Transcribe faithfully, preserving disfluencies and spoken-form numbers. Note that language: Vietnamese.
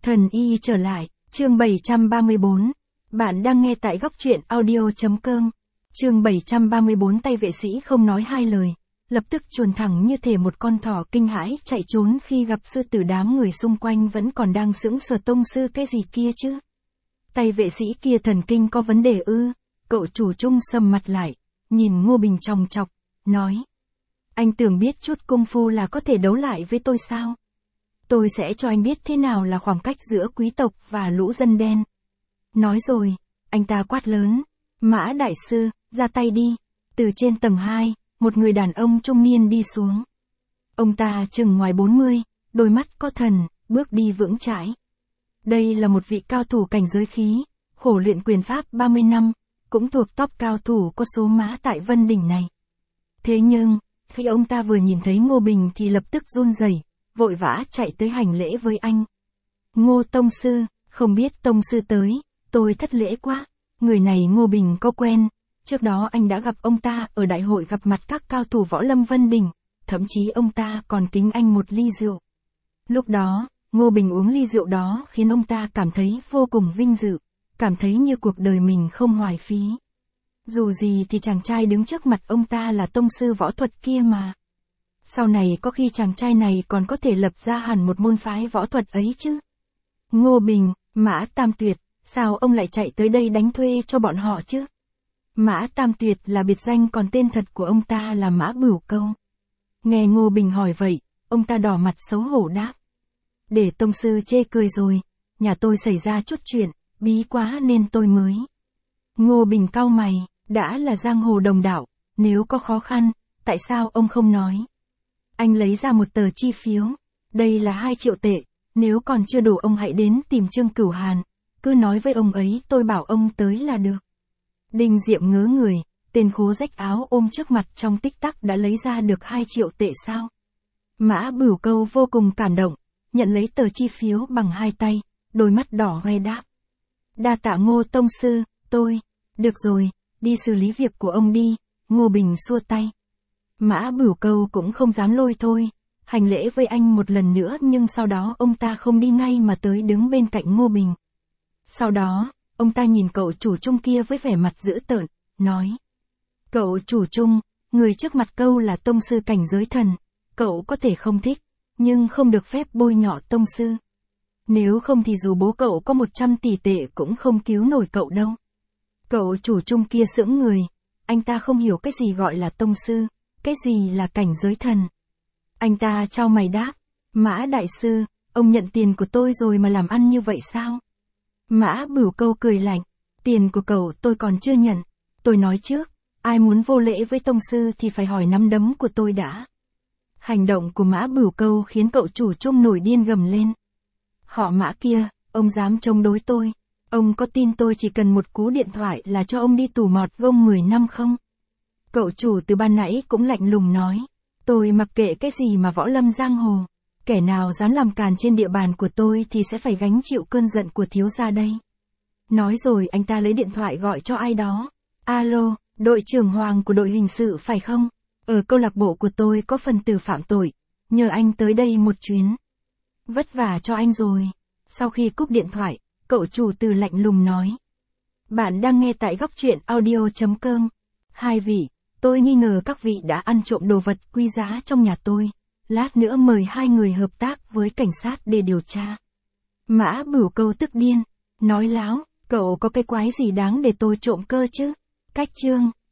Thần y trở lại, chương bảy trăm ba mươi bốn. Bạn đang nghe tại góc truyện audio.com. Chương bảy trăm ba mươi bốn. Tay vệ sĩ không nói hai lời, lập tức chuồn thẳng như thể một con thỏ kinh hãi chạy trốn khi gặp sư tử. Đám người xung quanh vẫn còn đang sững sờ. Tông sư cái gì kia chứ? Tay vệ sĩ kia thần kinh có vấn đề ư? Cậu chủ Trung sầm mặt lại, nhìn Ngô Bình chòng chọc, nói. Anh tưởng biết chút công phu là có thể đấu lại với tôi sao? Tôi sẽ cho anh biết thế nào là khoảng cách giữa quý tộc và lũ dân đen. Nói rồi, anh ta quát lớn. Mã đại sư, ra tay đi. Từ trên tầng hai, một người đàn ông trung niên đi xuống. Ông ta chừng ngoài bốn mươi, đôi mắt có thần, bước đi vững chãi. Đây là một vị cao thủ cảnh giới khí, khổ luyện quyền pháp ba mươi năm, cũng thuộc top cao thủ có số mã tại Vân Đỉnh này. Thế nhưng, khi ông ta vừa nhìn thấy Ngô Bình thì lập tức run rẩy, vội vã chạy tới hành lễ với anh. Ngô tông sư, không biết tông sư tới, tôi thất lễ quá. Người này Ngô Bình có quen, trước đó anh đã gặp ông ta ở đại hội gặp mặt các cao thủ võ lâm Vân Đỉnh, thậm chí ông ta còn kính anh một ly rượu. Lúc đó, Ngô Bình uống ly rượu đó khiến ông ta cảm thấy vô cùng vinh dự, cảm thấy như cuộc đời mình không hoài phí. Dù gì thì chàng trai đứng trước mặt ông ta là tông sư võ thuật kia mà. Sau này có khi chàng trai này còn có thể lập ra hẳn một môn phái võ thuật ấy chứ. Ngô Bình, Mã Tam Tuyệt, sao ông lại chạy tới đây đánh thuê cho bọn họ chứ? Mã Tam Tuyệt là biệt danh, còn tên thật của ông ta là Mã Bửu Câu. Nghe Ngô Bình hỏi vậy, ông ta đỏ mặt xấu hổ đáp. Để tông sư chê cười rồi, nhà tôi xảy ra chút chuyện, bí quá nên tôi mới. Ngô Bình cau mày, đã là giang hồ đồng đạo, nếu có khó khăn, tại sao ông không nói? Anh lấy ra một tờ chi phiếu, đây là hai triệu tệ, nếu còn chưa đủ ông hãy đến tìm Trương Cửu Hàn, cứ nói với ông ấy tôi bảo ông tới là được. Đinh Diệm ngớ người, tên khố rách áo ôm trước mặt trong tích tắc đã lấy ra được hai triệu tệ sao? Mã Bửu Câu vô cùng cảm động, nhận lấy tờ chi phiếu bằng hai tay, đôi mắt đỏ hoe đáp. Đa tạ Ngô tông sư, tôi, được rồi, đi xử lý việc của ông đi. Ngô Bình xua tay. Mã Bửu Câu cũng không dám lôi thôi, hành lễ với anh một lần nữa, nhưng sau đó ông ta không đi ngay mà tới đứng bên cạnh Ngô Bình. Sau đó, ông ta nhìn cậu chủ Trung kia với vẻ mặt dữ tợn, nói. Cậu chủ Trung, người trước mặt Câu là tông sư cảnh giới thần, cậu có thể không thích, nhưng không được phép bôi nhọ tông sư. Nếu không thì dù bố cậu có một trăm tỷ tệ cũng không cứu nổi cậu đâu. Cậu chủ Trung kia sững người, anh ta không hiểu cái gì gọi là tông sư, cái gì là cảnh giới thần. Anh ta chau mày đáp, Mã đại sư, ông nhận tiền của tôi rồi mà làm ăn như vậy sao? Mã Bửu Câu cười lạnh, tiền của cậu tôi còn chưa nhận, tôi nói trước, ai muốn vô lễ với tông sư thì phải hỏi nắm đấm của tôi đã. Hành động của Mã Bửu Câu khiến cậu chủ Trung nổi điên gầm lên. Họ Mã kia, ông dám chống đối tôi, ông có tin tôi chỉ cần một cú điện thoại là cho ông đi tù mọt gông mười năm không? Cậu chủ từ ban nãy cũng lạnh lùng nói, tôi mặc kệ cái gì mà võ lâm giang hồ, kẻ nào dám làm càn trên địa bàn của tôi thì sẽ phải gánh chịu cơn giận của thiếu gia đây. Nói rồi anh ta lấy điện thoại gọi cho ai đó. Alo, đội trưởng Hoàng của đội hình sự phải không? Ở câu lạc bộ của tôi có phần tử phạm tội, nhờ anh tới đây một chuyến. Vất vả cho anh rồi. Sau khi cúp điện thoại, cậu chủ từ lạnh lùng nói. Bạn đang nghe tại góc truyện audio.com. Hai vị, tôi nghi ngờ các vị đã ăn trộm đồ vật quý giá trong nhà tôi. Lát nữa mời hai người hợp tác với cảnh sát để điều tra. Mã Bửu Câu tức điên, nói láo, cậu có cái quái gì đáng để tôi trộm cơ chứ? Cách chương,